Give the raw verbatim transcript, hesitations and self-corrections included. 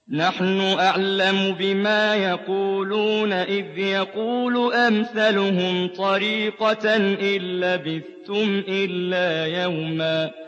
نَّحْنُ أَعْلَمُ بِمَا يَقُولُونَ إِذْ يَقُولُ أَمْثَلُهُمْ طَرِيقَةً إِن لَّبِثْتُمْ إِلَّا يَوْمًا